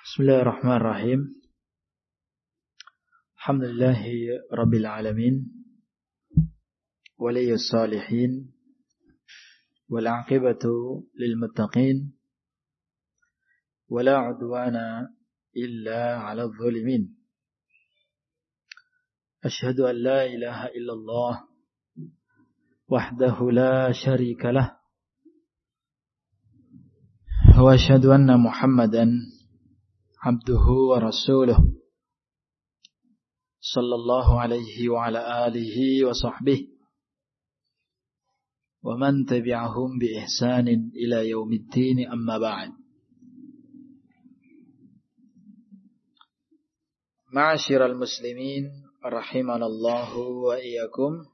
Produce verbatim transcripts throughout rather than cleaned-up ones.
Bismillahirrahmanirrahim. Alhamdulillahi Rabbil Alamin. Waliyus salihin. Wal aqibatu lil muttaqin. Wala udwana illa ala dhalimin. Ashhadu an la ilaha illallah wahdahu la sharika lah. Wa ashhadu anna Muhammadan abduhu wa rasuluh sallallahu alaihi wa ala alihi wa sahbihi wa man tabi'ahum bi ihsanin ila yaumiddin, amma ba'd. Ma'asyiral muslimin rahimanallahu wa iyyakum.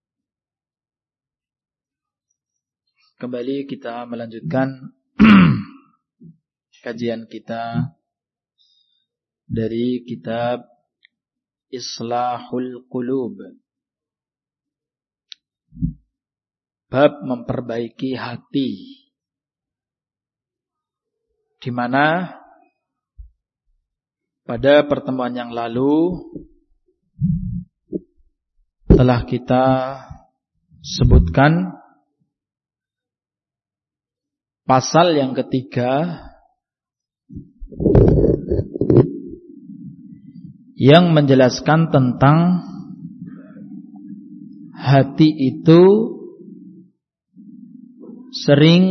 Kembali kita melanjutkan kajian kita dari kitab Islahul Qulub, bab memperbaiki hati, di mana pada pertemuan yang lalu telah kita sebutkan pasal yang ketiga yang menjelaskan tentang hati itu sering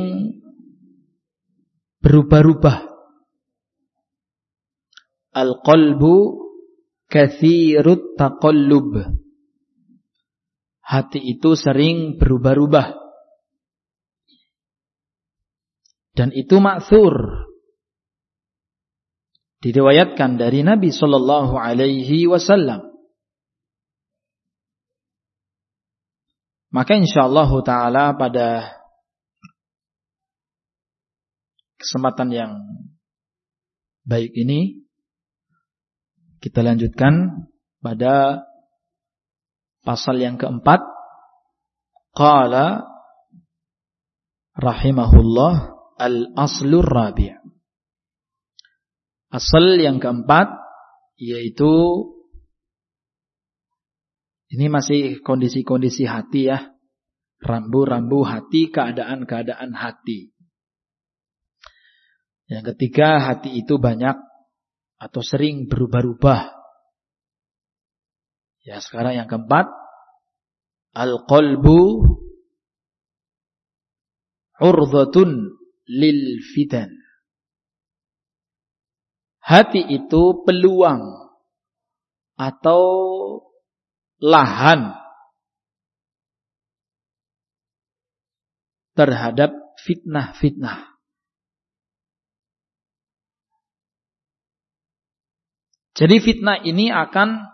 berubah-ubah. Al-qalbu katsirut taqallub. Hati itu sering berubah-ubah. Dan itu ma'thur, diriwayatkan dari Nabi sallallahu alaihi wasallam. Maka insyaallah taala pada kesempatan yang baik ini kita lanjutkan pada pasal yang keempat. Qala rahimahullah al-aslur rabi'. Asal yang keempat, yaitu ini masih kondisi-kondisi hati ya, rambu-rambu hati, keadaan-keadaan hati. Yang ketiga, hati itu banyak atau sering berubah-ubah. Ya, sekarang yang keempat, al-qalbu urdhatun lil fitan. Hati itu peluang atau lahan terhadap fitnah-fitnah. Jadi fitnah ini akan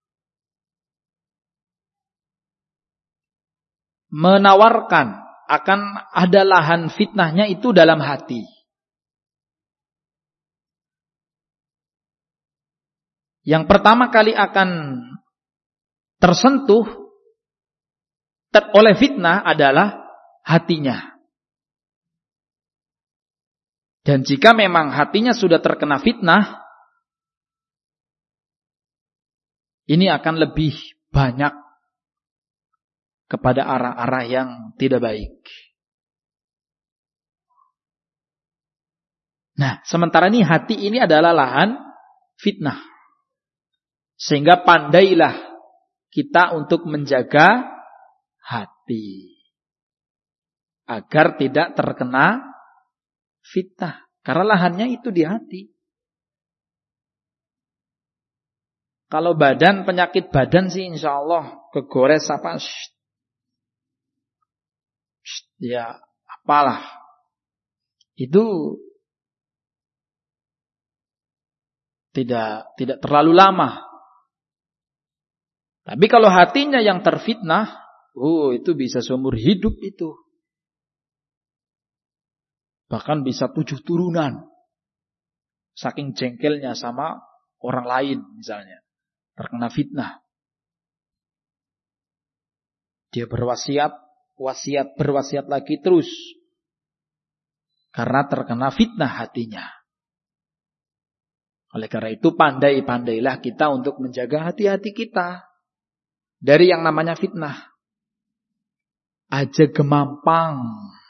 menawarkan, akan ada lahan fitnahnya itu dalam hati. Yang pertama kali akan tersentuh ter oleh fitnah adalah hatinya. Dan jika memang hatinya sudah terkena fitnah, ini akan lebih banyak kepada arah-arah yang tidak baik. Nah, sementara ini hati ini adalah lahan fitnah. Sehingga pandailah kita untuk menjaga hati agar tidak terkena fitnah. Karena lahannya itu di hati. Kalau badan, penyakit badan sih insya Allah kegores apa? Shh. Shh, ya apalah. Itu tidak tidak terlalu lama. Tapi kalau hatinya yang terfitnah, oh itu bisa seumur hidup itu. Bahkan bisa tujuh turunan. Saking jengkelnya sama orang lain misalnya. Terkena fitnah. Dia berwasiat, wasiat berwasiat lagi terus. Karena terkena fitnah hatinya. Oleh karena itu pandai-pandailah kita untuk menjaga hati-hati kita dari yang namanya fitnah. Aja gemampang.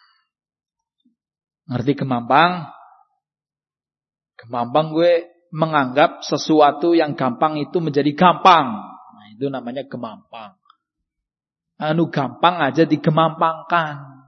Ngerti gemampang? Gemampang gue menganggap sesuatu yang gampang itu menjadi gampang. Nah, itu namanya gemampang. Anu gampang aja digemampangkan.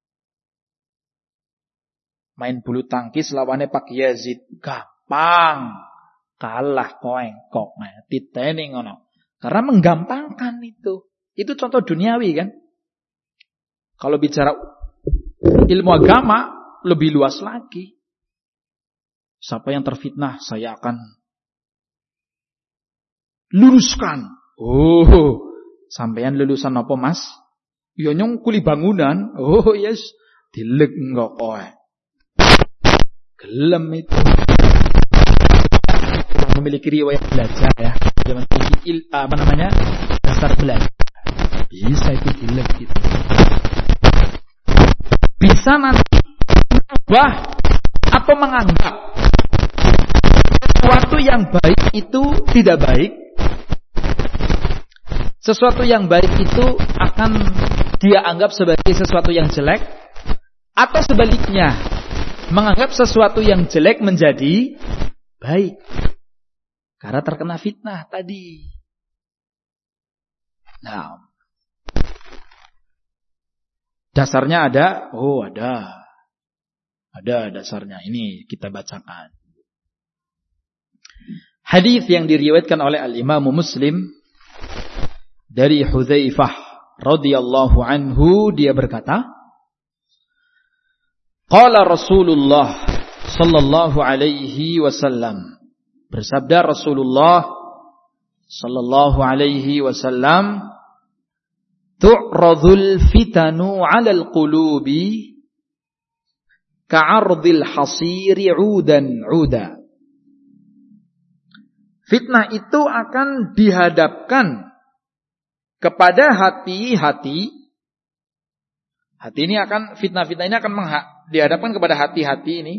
Main bulu tangkis lawannya Pak Yazid. Gampang. Kalah koengkok. Nah, titeni ngono. Karena menggampangkan itu. Itu contoh duniawi kan. Kalau bicara ilmu agama, lebih luas lagi. Siapa yang terfitnah, saya akan luruskan. Oh, sampeyan lulusan apa mas? Ya nyong kuli bangunan. Oh yes, dilek enggak kowe. Gelem itu. Memiliki riwayat belajar ya. Dia memiliki il, apa namanya? Dasar belajar. Bisa itu dilek gitu. Bisa nanti wah atau menganggap sesuatu yang baik itu tidak baik. Sesuatu yang baik itu akan dia anggap sebagai sesuatu yang jelek. Atau sebaliknya, menganggap sesuatu yang jelek menjadi baik. Karena terkena fitnah tadi. Nah, dasarnya ada? Oh ada. Ada dasarnya. Ini kita bacakan. Hadis yang diriwayatkan oleh Al-Imam Muslim dari Hudzaifah radhiyallahu anhu, dia berkata, qala Rasulullah sallallahu alaihi wasallam, bersabda Rasulullah sallallahu alaihi wasallam, tu'radul fitanu 'alal qulubi ka'ardil hasiri 'udan 'uda. Fitnah itu akan dihadapkan kepada hati-hati. Hati ini akan, fitnah-fitnah ini akan mengha- dihadapkan kepada hati-hati ini.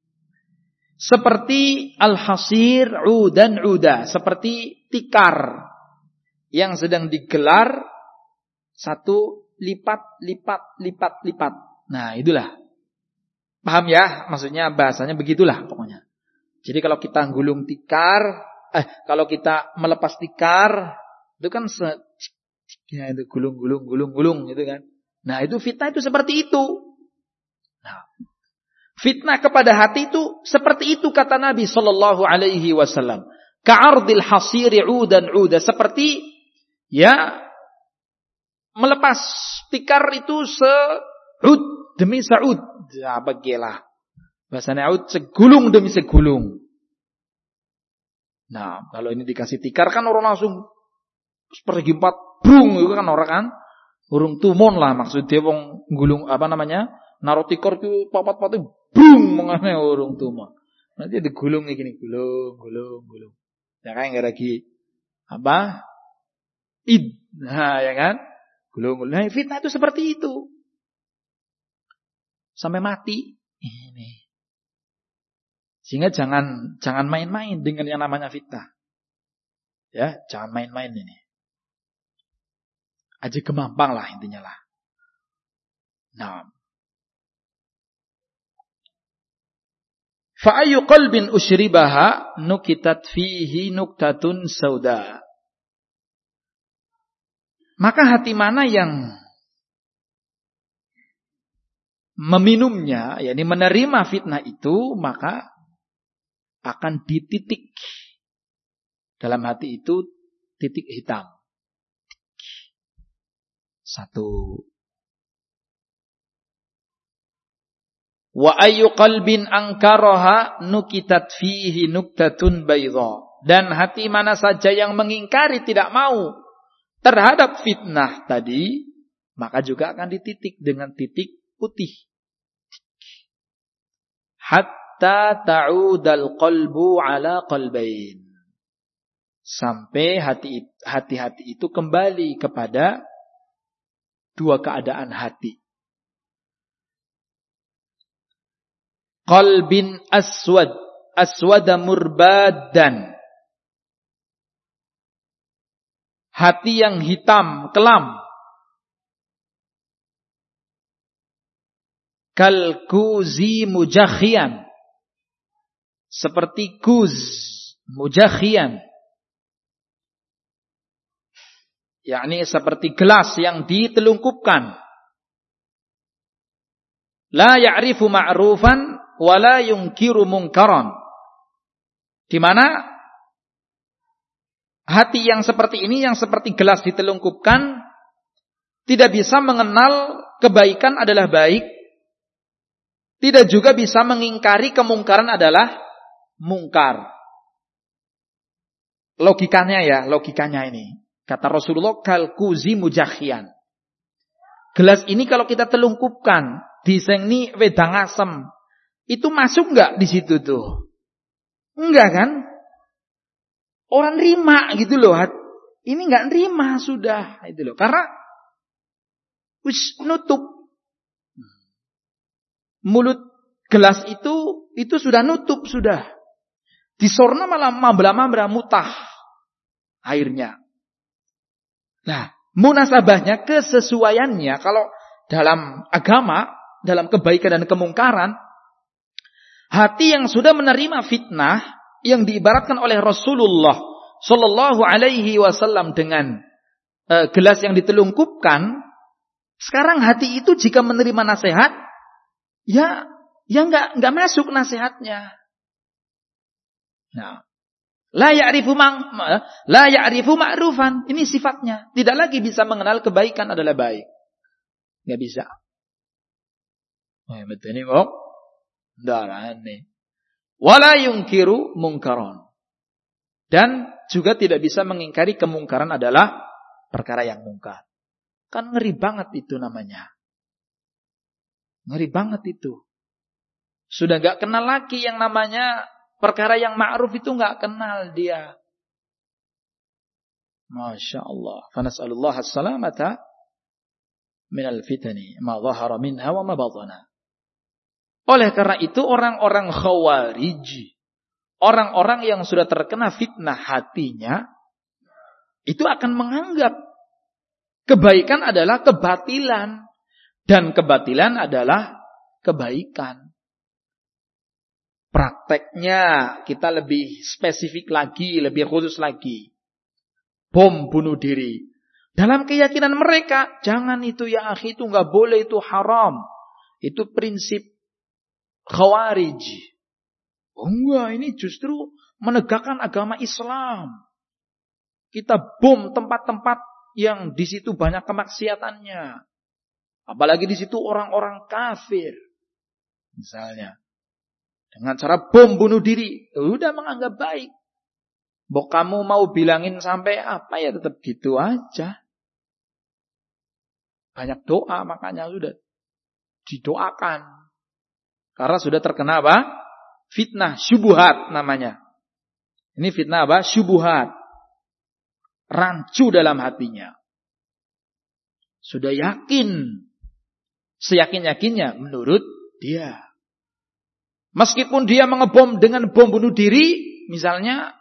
Seperti al-hasir 'udan 'uda. Seperti tikar yang sedang digelar satu lipat, lipat, lipat, lipat. Nah itulah. Paham ya? Maksudnya bahasanya begitulah pokoknya. Jadi kalau kita gulung tikar, eh kalau kita melepas tikar, itu kan se ya itu gulung gulung gulung gulung gitu kan. Nah, itu fitnah itu seperti itu. Nah, fitnah kepada hati itu seperti itu kata Nabi sallallahu alaihi wasallam. Ka'ardil hasiri 'udan 'uda, seperti ya melepas tikar itu se'ud demi sa'ud. Ya bagilah. Bahasanya ud segulung demi segulung. Nah, kalau ini dikasih tikar kan orang langsung seperti empat brung itu kan orang kan. Urung tumon lah maksudnya wong gulung apa namanya? Naruh tikar itu papat-papat itu brung mengane urung tumon. Nanti digulung gini, gulung, gulung, gulung. Ya kan enggak lagi apa? Id. Nah, ya kan? Gulung, gulung. Nah, fitnah itu seperti itu. Sampai mati. Ini. Sehingga jangan jangan main-main dengan yang namanya fitnah. Ya, jangan main-main ini. Aja gemampang lah intinya lah. Nah. Fa ayyu qalbin usyribaha nukitat fihi nuktatun sauda. Maka hati mana yang meminumnya, yakni menerima fitnah itu, maka akan dititik dalam hati itu titik hitam. Satu. Wa ayyu qalbin ankaraha nukitat fihi nuktatun bayda. Dan hati mana saja yang mengingkari, tidak mau terhadap fitnah tadi, maka juga akan dititik dengan titik putih. Hatta ta'udal qalbu ala qalbain. Sampai hati hati-hati itu kembali kepada dua keadaan hati. Qalbin aswad aswada murbadan. Hati yang hitam, kelam. Kal kuzi mujakhian. Seperti kuz mujakhian. Yakni seperti gelas yang ditelungkupkan. La ya'rifu ma'rufan wa la yunkiru munkaran. Di mana hati yang seperti ini, yang seperti gelas ditelungkupkan, tidak bisa mengenal kebaikan adalah baik, tidak juga bisa mengingkari kemungkaran adalah mungkar. Logikanya ya, logikanya ini. Kata Rasulullah, kalkuzi mujakhian. Gelas ini kalau kita telungkupkan, disengni wedang asem, itu masuk enggak di situ tuh? Enggak kan? Orang nerima gitu loh. Ini enggak nerima sudah, itu loh. Karena wis nutup. Mulut gelas itu itu sudah nutup sudah. Disorna malah mambra-mambra mutah airnya. Nah, munasabahnya, kesesuaiannya kalau dalam agama, dalam kebaikan dan kemungkaran, hati yang sudah menerima fitnah yang diibaratkan oleh Rasulullah Shallallahu Alaihi Wasallam dengan uh, gelas yang ditelungkupkan, sekarang hati itu jika menerima nasihat, ya, ya nggak nggak masuk nasihatnya. Nah, la ya'rifu mang, la ya'rifu ma'rufan. Ini sifatnya. Tidak lagi bisa mengenal kebaikan adalah baik. Nggak bisa. Oh, betul ini kok. Darah ini. Wala yungkiru mungkaron. Dan juga tidak bisa mengingkari kemungkaran adalah perkara yang mungkar. Kan ngeri banget itu namanya. Ngeri banget itu. Sudah nggak kenal lagi yang namanya perkara yang ma'ruf, itu nggak kenal dia. Masya Allah. Fanas'alullah as-salamata minal fitani ma dhahara minha wa ma batana. Oleh karena itu orang-orang khawarij, orang-orang yang sudah terkena fitnah hatinya, itu akan menganggap kebaikan adalah kebatilan dan kebatilan adalah kebaikan. Prakteknya kita lebih spesifik lagi, lebih khusus lagi. Bom bunuh diri. Dalam keyakinan mereka, jangan itu ya akhi, itu nggak boleh, itu haram. Itu prinsip khawarij. Oh enggak, ini justru menegakkan agama Islam. Kita bom tempat-tempat yang di situ banyak kemaksiatannya. Apalagi di situ orang-orang kafir. Misalnya. Dengan cara bom bunuh diri. Udah menganggap baik. Bok kamu mau bilangin sampai apa ya tetap gitu aja. Banyak doa makanya sudah didoakan. Karena sudah terkena apa? Fitnah syubuhat namanya. Ini fitnah apa? Syubuhat. Rancu dalam hatinya. Sudah yakin. Seyakin-yakinnya menurut dia. Meskipun dia mengebom dengan bom bunuh diri, misalnya,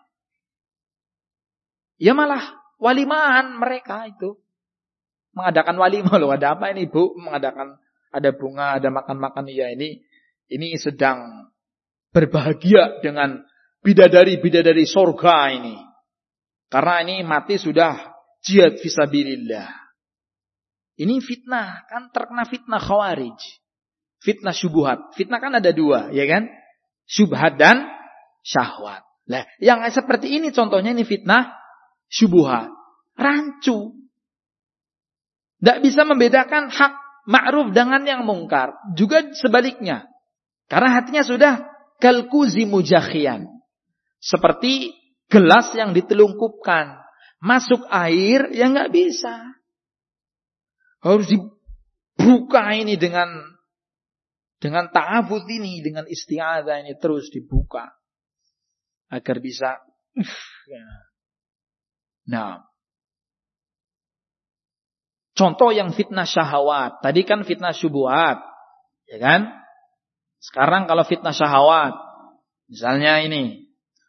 ya malah walimahan mereka itu. Mengadakan walimah loh, ada apa ini Bu? Mengadakan, ada bunga, ada makan-makan, ya ini, ini sedang berbahagia dengan bidadari-bidadari surga ini. Karena ini mati sudah jihad fisabilillah. Ini fitnah, kan terkena fitnah khawarij. Fitnah syubhat. Fitnah kan ada dua, ya kan? Syubhat dan syahwat. Nah, yang seperti ini contohnya ini fitnah syubhat. Rancu. Tidak bisa membedakan hak ma'ruf dengan yang mungkar. Juga sebaliknya. Karena hatinya sudah kalkuzi mujakhian. Seperti gelas yang ditelungkupkan. Masuk air, ya nggak bisa. Harus dibuka ini dengan Dengan ta'awudz ini, dengan isti'adzah ini terus dibuka. Agar bisa. Nah. Contoh yang fitnah syahwat. Tadi kan fitnah syubhat. Ya kan? Sekarang kalau fitnah syahwat. Misalnya ini.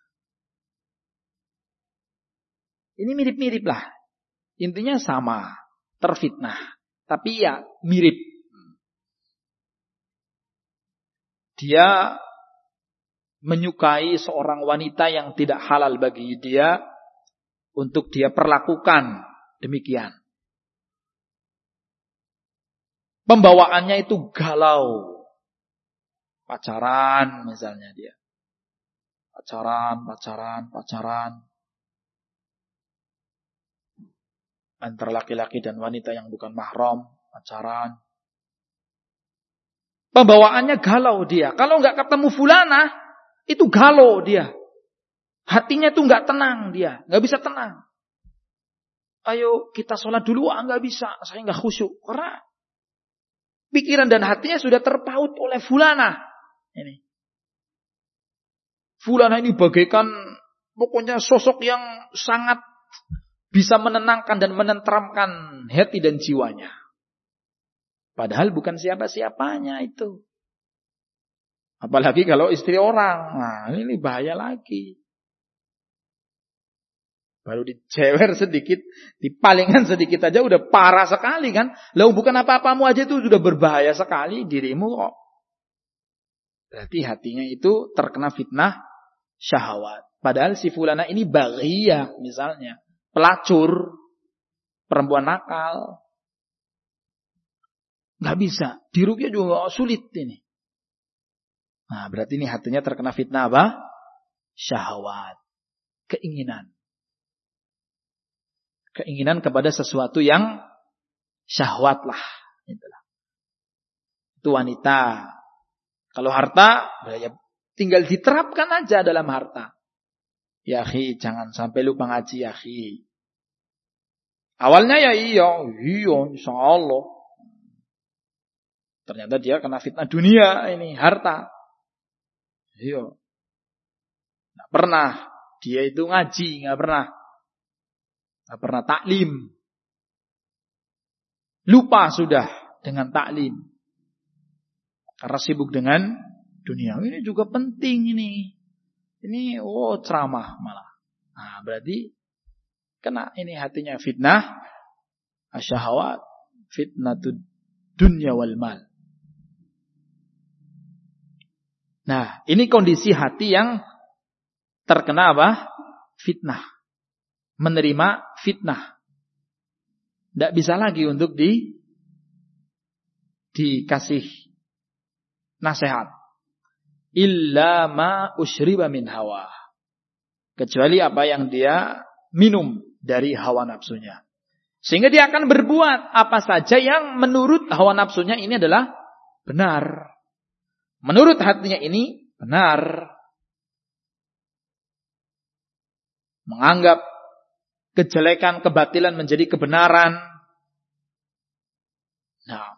Ini mirip-mirip lah. Intinya sama. Terfitnah. Tapi ya mirip. Dia menyukai seorang wanita yang tidak halal bagi dia untuk dia perlakukan demikian. Pembawaannya itu galau. Pacaran misalnya dia. Pacaran, pacaran, pacaran. Antara laki-laki dan wanita yang bukan mahram, pacaran. Pembawaannya galau dia. Kalau nggak ketemu fulana, itu galau dia. Hatinya itu nggak tenang dia, nggak bisa tenang. Ayo kita sholat dulu, ah nggak bisa, saya nggak khusyuk. Karena pikiran dan hatinya sudah terpaut oleh fulana. Ini. Fulana ini bagaikan pokoknya sosok yang sangat bisa menenangkan dan menenteramkan hati dan jiwanya. Padahal bukan siapa-siapanya itu. Apalagi kalau istri orang. Nah, ini bahaya lagi. Baru dicewer sedikit, dipalingan sedikit aja udah parah sekali kan. Lalu bukan apa-apamu aja itu sudah berbahaya sekali dirimu kok. Berarti hatinya itu terkena fitnah syahwat. Padahal si fulana ini baghiyah misalnya. Pelacur, perempuan nakal. Gak bisa. Diruqyah juga sulit ini. Nah berarti ini hatinya terkena fitnah apa? Syahwat. Keinginan. Keinginan kepada sesuatu yang syahwat lah. Itu wanita. Kalau harta, ya tinggal diterapkan aja dalam harta. Ya akhi, jangan sampai lupa ngaji ya akhi. Awalnya ya iya, iya insya Allah. Ternyata dia kena fitnah dunia ini, harta. Iya. Nggak pernah dia itu ngaji, nggak pernah. Nggak pernah taklim. Lupa sudah dengan taklim. Karena sibuk dengan dunia. Ini juga penting ini. Ini oh ceramah malah. Nah, berarti kena ini hatinya fitnah asyahawat, fitnatud dunya wal mal. Nah, ini kondisi hati yang terkena apa? Fitnah. Menerima fitnah. Tidak bisa lagi untuk di dikasih nasihat. Illa ma usyriba min hawa. Kecuali apa yang dia minum dari hawa nafsunya. Sehingga dia akan berbuat apa saja yang menurut hawa nafsunya ini adalah benar. Menurut hatinya ini benar. Menganggap kejelekan, kebatilan menjadi kebenaran. Nah,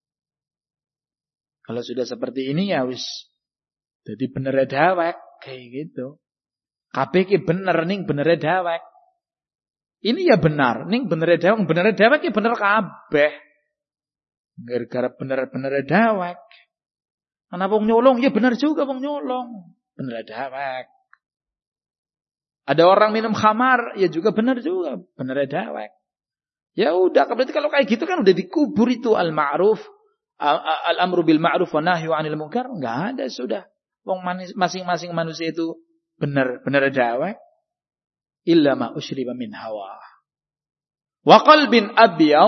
kalau sudah seperti ini ya wis jadi bener dawek kayak gitu. Kabeh ki bener ning bener dawek. Ini ya benar, ning bener dawek, bener dawek ki bener kabeh. Gara-gara bener-bener dawek. Ana wong nyolong ya bener juga wong nyolong. Bener dawek. Ada orang minum khamar ya juga bener juga, bener dawek. Ya udah, berarti kalau kayak gitu kan udah dikubur itu al-ma'ruf, al-amru bil ma'ruf wa nahyu 'anil munkar, enggak ada sudah. Wong masing-masing manusia itu benar-benar dawek. Illa ma usyriba min hawa. Wa qalbin abyad,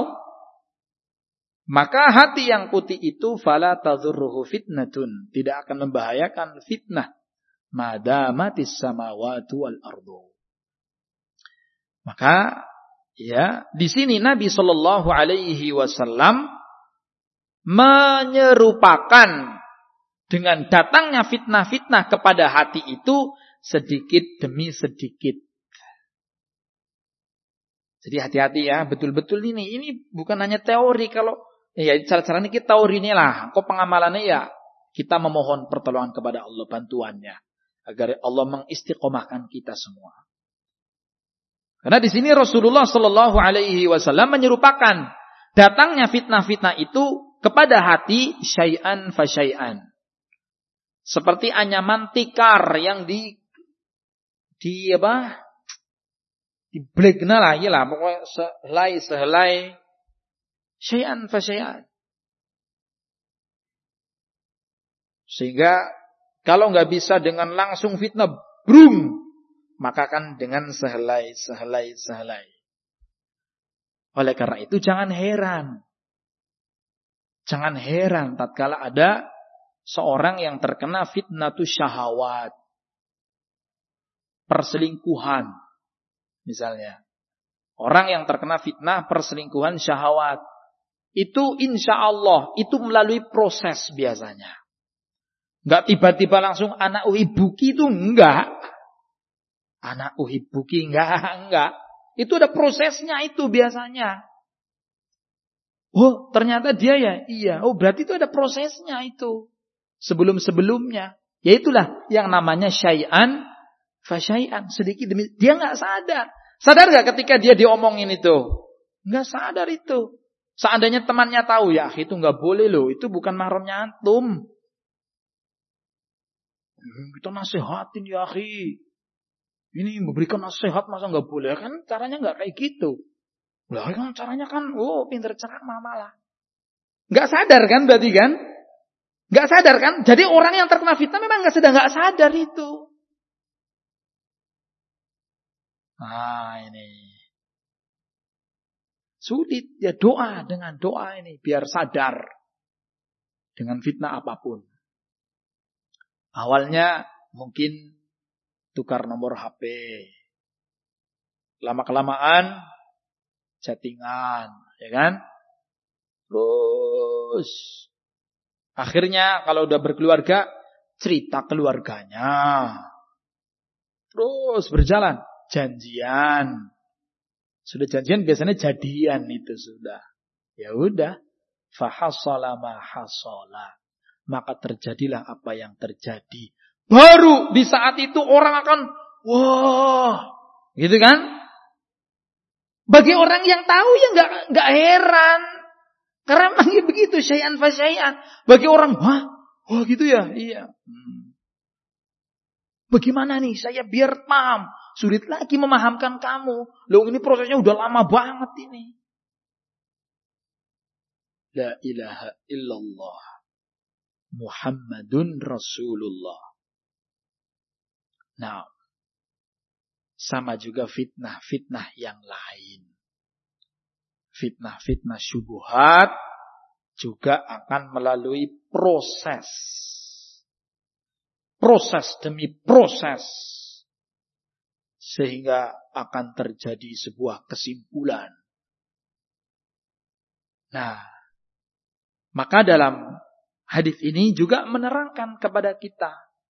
maka hati yang putih itu fala tadhurruhu fitnatun, tidak akan membahayakan fitnah madamatis samawati wal ardu. Maka ya, di sini Nabi sallallahu alaihi wasallam menyerupakan dengan datangnya fitnah-fitnah kepada hati itu sedikit demi sedikit. Jadi hati-hati ya, betul-betul ini. Ini bukan hanya teori. Kalau ya cara-cara ini kita teori ini lah. Kok pengamalannya ya kita memohon pertolongan kepada Allah, bantuannya. Agar Allah mengistiqomahkan kita semua. Karena di sini Rasulullah sallallahu alaihi wasallam menyerupakan datangnya fitnah-fitnah itu kepada hati syai'an fa syai'an. Seperti anyaman tikar yang di di apa? Diblegna lah, iyalah pokoknya sehelai sehelai syai'an fa syai'an. Sehingga kalau nggak bisa dengan langsung fitnah, brung, maka kan dengan sehelai sehelai sehelai. Oleh karena itu jangan heran. Jangan heran tatkala ada seorang yang terkena fitnatus syahawat. Perselingkuhan. Misalnya. Orang yang terkena fitnah perselingkuhan syahwat. Itu insya Allah. Itu melalui proses biasanya. Enggak tiba-tiba langsung anak uhibuki itu enggak. Anak uhibuki enggak. Enggak. Itu ada prosesnya itu biasanya. Oh ternyata dia ya. Iya. Oh berarti itu ada prosesnya itu. Sebelum-sebelumnya. Yaitulah yang namanya syai'an fasyai'an, sedikit demi dia nggak sadar. Sadar nggak ketika dia diomongin itu? Nggak sadar itu. Seandainya temannya tahu, ya itu nggak boleh loh, itu bukan mahramnya antum. Kita nasihatin ya akhi. Ini memberikan nasihat masa nggak boleh? Kan caranya nggak kayak gitu. Lah kan caranya kan, oh pinter ceramah malah. Nggak sadar kan berarti kan? Nggak sadar kan? Jadi orang yang terkena fitnah memang nggak sedang nggak sadar itu. Nah ini sulit ya, doa dengan doa ini biar sadar dengan fitnah apapun. Awalnya mungkin tukar nomor H P, lama-kelamaan chattingan, ya kan? Terus akhirnya kalau udah berkeluarga cerita keluarganya, terus berjalan. Janjian. Sudah janjian biasanya jadian itu sudah. Ya udah. Fahasala ma hasala. Maka terjadilah apa yang terjadi. Baru di saat itu orang akan wah, gitu kan? Bagi orang yang tahu ya enggak enggak heran. Karena memang begitu syai'an fa syai'an. Bagi orang, wah, wah gitu ya? Iya. Hmm. Bagaimana nih saya biar paham? Sulit lagi memahamkan kamu. Loh ini prosesnya udah lama banget ini. La ilaha illallah. Muhammadun Rasulullah. Nah. Sama juga fitnah-fitnah yang lain. Fitnah-fitnah syubhat juga akan melalui proses. Proses demi proses. Sehingga akan terjadi sebuah kesimpulan. Nah, maka dalam hadis ini juga menerangkan kepada kita.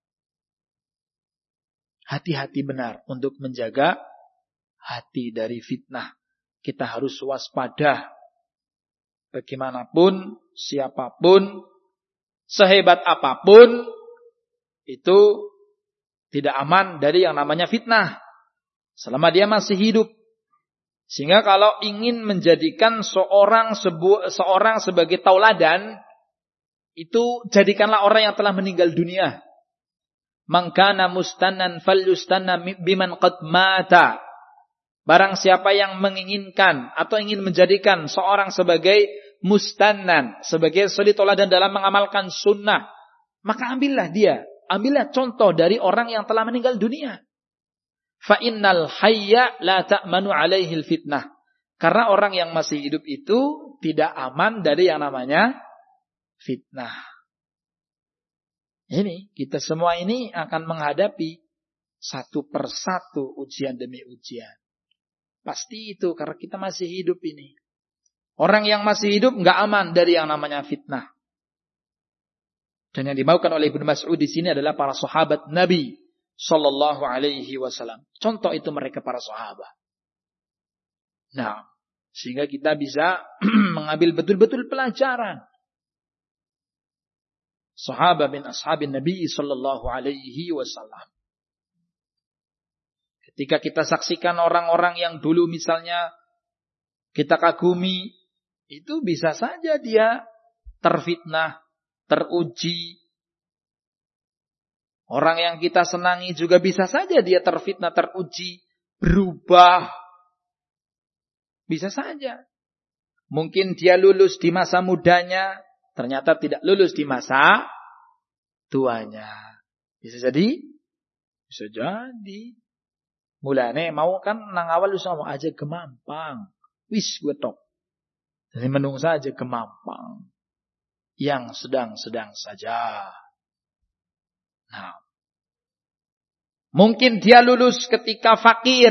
Hati-hati benar untuk menjaga hati dari fitnah. Kita harus waspada. Bagaimanapun, siapapun, sehebat apapun, itu tidak aman dari yang namanya fitnah. Selama dia masih hidup. Sehingga kalau ingin menjadikan seorang sebu- seorang sebagai tauladan, itu jadikanlah orang yang telah meninggal dunia. Man kana mustannan falyustanna biman qad mata. Barang siapa yang menginginkan atau ingin menjadikan seorang sebagai mustannan, sebagai suri tauladan dalam mengamalkan sunnah, maka ambillah dia, ambillah contoh dari orang yang telah meninggal dunia. Fa innal hayya la ta'manu alaihi fitnah. Karena orang yang masih hidup itu tidak aman dari yang namanya fitnah. Ini kita semua ini akan menghadapi satu persatu ujian demi ujian. Pasti itu karena kita masih hidup ini. Orang yang masih hidup enggak aman dari yang namanya fitnah. Dan yang dimaukan oleh Ibnu Mas'ud di sini adalah para sahabat Nabi sallallahu alaihi wasallam. Contoh itu mereka para sahabat. Nah, sehingga kita bisa mengambil betul-betul pelajaran. Sahabat bin ashabin Nabi sallallahu alaihi wasallam. Ketika kita saksikan orang-orang yang dulu misalnya kita kagumi, itu bisa saja dia terfitnah, teruji, Orang yang kita senangi juga bisa saja dia terfitnah, teruji, berubah. Bisa saja. Mungkin dia lulus di masa mudanya, ternyata tidak lulus di masa tuanya. Bisa jadi? Bisa jadi. Mulane mau kan nang awal lu sama aja gemampang. Wis gue tok. Jadi menungsa aja gemampang. Yang sedang-sedang saja. Nah, mungkin dia lulus ketika fakir.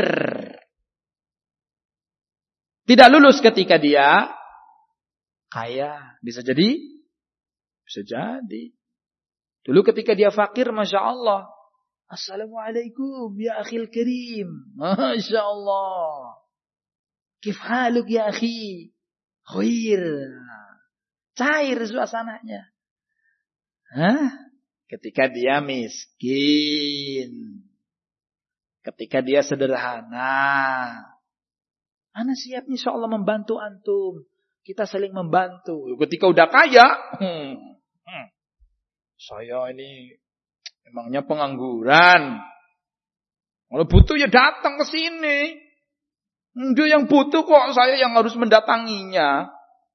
Tidak lulus ketika dia kaya. Bisa jadi? Bisa jadi. Dulu ketika dia fakir, Masya Allah. Assalamualaikum ya akhil karim. Masya Allah. Kif haluk ya akhi. Khair. Cair suasananya. Hah? Ketika dia miskin. Ketika dia sederhana. Ana siap insya Allah membantu antum. Kita saling membantu. Ketika udah kaya. Hmm, hmm, saya ini emangnya pengangguran. Kalau butuh ya datang ke sini. Dia yang butuh kok saya yang harus mendatanginya.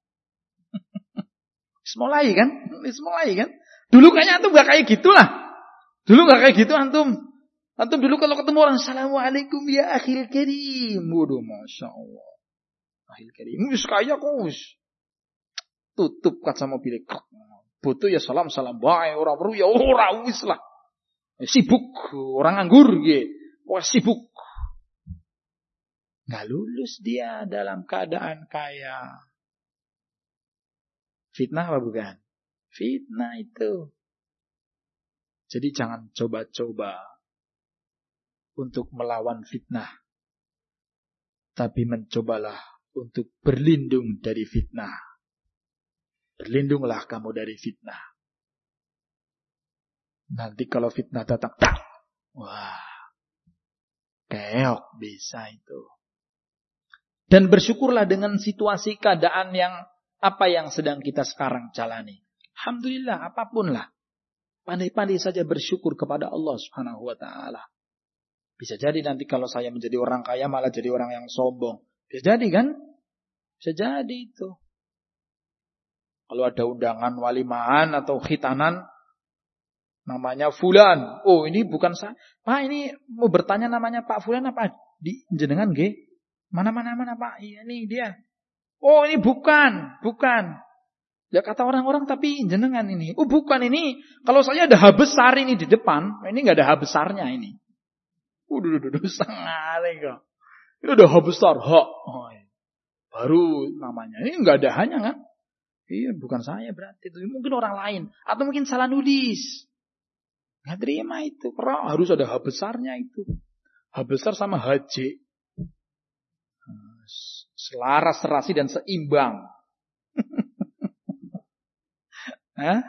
Mulai kan? Mulai kan? Dulu kayaknya antum gak kayak gitulah. Dulu gak kayak gitu antum. Antum dulu kalau ketemu orang, Assalamualaikum ya akhil karim. Waduh, Masya Allah. Akhil karim. Wis kaya kok wis. Tutup kaca mobil. Butuh ya salam-salam bae. Orang perlu ya orang wis lah. Sibuk. Orang nganggur gitu. Wah sibuk. Gak lulus dia dalam keadaan kaya. Fitnah apa bukan? Fitnah itu. Jadi jangan coba-coba untuk melawan fitnah. Tapi mencobalah untuk berlindung dari fitnah. Berlindunglah kamu dari fitnah. Nanti kalau fitnah datang, tak. Wah. Keok bisa itu. Dan bersyukurlah dengan situasi keadaan yang apa yang sedang kita sekarang jalani. Alhamdulillah, apapun lah. Pandai-pandai saja bersyukur kepada Allah Subhanahu wa taala. Bisa jadi nanti kalau saya menjadi orang kaya malah jadi orang yang sombong. Bisa jadi kan? Bisa jadi itu. Kalau ada undangan walimahan atau khitanan namanya Fulan. Oh, ini bukan saya. Pak, ini mau bertanya namanya Pak Fulan apa? Di jenengan nggih? Mana-mana mana Pak? Iya ini dia. Oh, ini bukan, bukan. Ya kata orang-orang tapi jenengan ini. Oh, bukan ini. Kalau saya ada H besar ini di depan, ini enggak ada H besarnya ini. Udah, udah, udah, sangat kok. Ini udah H besar, H. Oh, baru namanya. Ini enggak ada hanya kan? Iya, bukan saya berarti itu. Mungkin orang lain atau mungkin salah nulis. Enggak terima itu. Karena harus ada H besarnya itu. H besar sama H J. Selaras, serasi dan seimbang. Hah?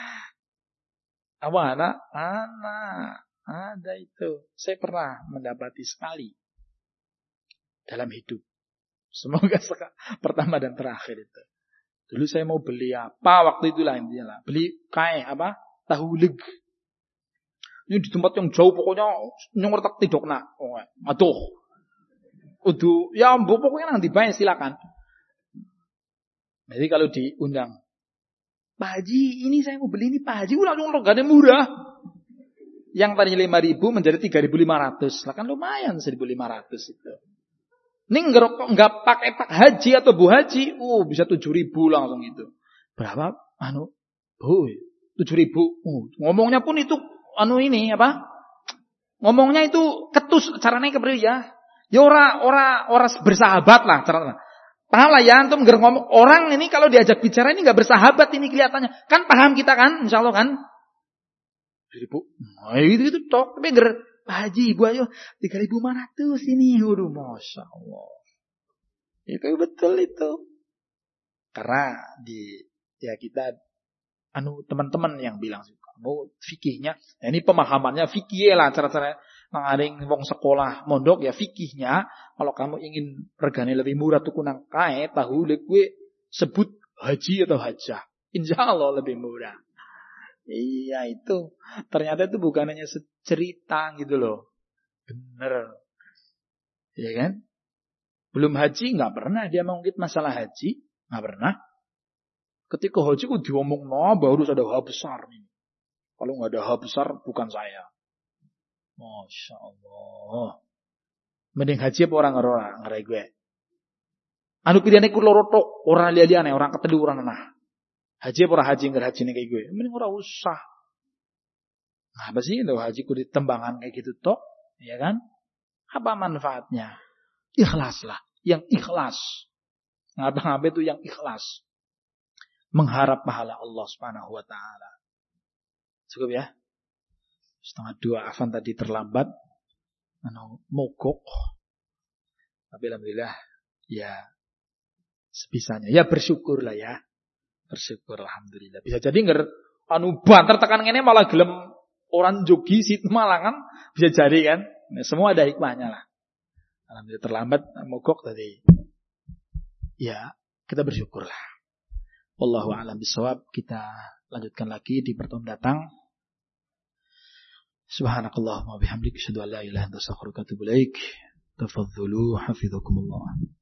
Apa anak? Anak. Ada itu. Saya pernah mendapati sekali. Dalam hidup. Semoga seka, pertama dan terakhir itu. Dulu saya mau beli apa waktu itulah intinya lah. Beli kae apa? Tahu leg. Ini di tempat yang jauh pokoknya nyongor tak tidok nak. Oh, aduh. Udah, ya mbok pokoknya nanti bayar silakan. Jadi kalau diundang, Pak Haji, ini saya mau beli ini Pak Haji, udah langsung regane murah. Yang tadinya lima ribu menjadi tiga ribu lima ratus. Lah kan lumayan seribu lima ratus itu. Ini enggak enggak pakai Pak Haji atau Bu Haji, oh bisa tujuh ribu langsung itu. Berapa? Anu, Bu, tujuh ribu. Oh, ngomongnya pun itu anu ini apa? Ngomongnya itu ketus caranya kepriye ya? Ya ora ora ora bersahabat lah caranya. Paham lah ya antum ngomong orang ini kalau diajak bicara ini enggak bersahabat ini kelihatannya. Kan paham kita kan insyaallah kan? Ribu. Nah, itu itu tok tapi ger Pak Haji Ibu ayo tiga ribu lima ratus ini. Waduh Masya Allah. Itu betul itu. Karena di ya kita anu teman-teman yang bilang kamu fikihnya, nah ini pemahamannya fikih lah cara-cara nangaring wong sekolah mondok ya fikihnya. Kalau kamu ingin regane lebih murah tuku nang kae tahu lek gue sebut haji atau hajah. Insyaallah lebih murah. Iya itu. Ternyata itu bukan hanya cerita gitu loh. Bener. Iya kan? Belum haji nggak pernah dia mengungkit masalah haji. Nggak pernah. Ketika haji kok diomong, no, baru ada hal besar nih. Kalau nggak ada hal besar bukan saya. Masya Allah. Mending haji apa orang orang ngerai gue. Anu pilihannya ku loro tok, orang lihat-lihat orang ketelu orang nah. Haji apa orang haji nggak haji nih kayak gue. Mending orang usah. Nah, apa sih lo haji ku ditembangan kayak gitu tok, ya kan? Apa manfaatnya? Ikhlaslah, yang ikhlas. Ngapa-ngapa itu yang ikhlas. Mengharap pahala Allah Subhanahu wa taala. Cukup ya? Setengah dua Afan tadi terlambat. Anu mogok. Tapi alhamdulillah ya sebisanya. Ya bersyukurlah ya. Bersyukur alhamdulillah. Bisa jadi nger anu banter tekan ngene malah gelem orang jogi sit malangan bisa jadi kan. Nah, semua ada hikmahnya lah. Alhamdulillah terlambat mogok tadi. Ya, kita bersyukurlah. Wallahu a'lam bishawab. Kita lanjutkan lagi di pertemuan datang. Subhanakallahumma bihamdika asyhadu an la ilaha illa anta astaghfiruka wa atubu ilaik. Tafadhalu hafizakumullah.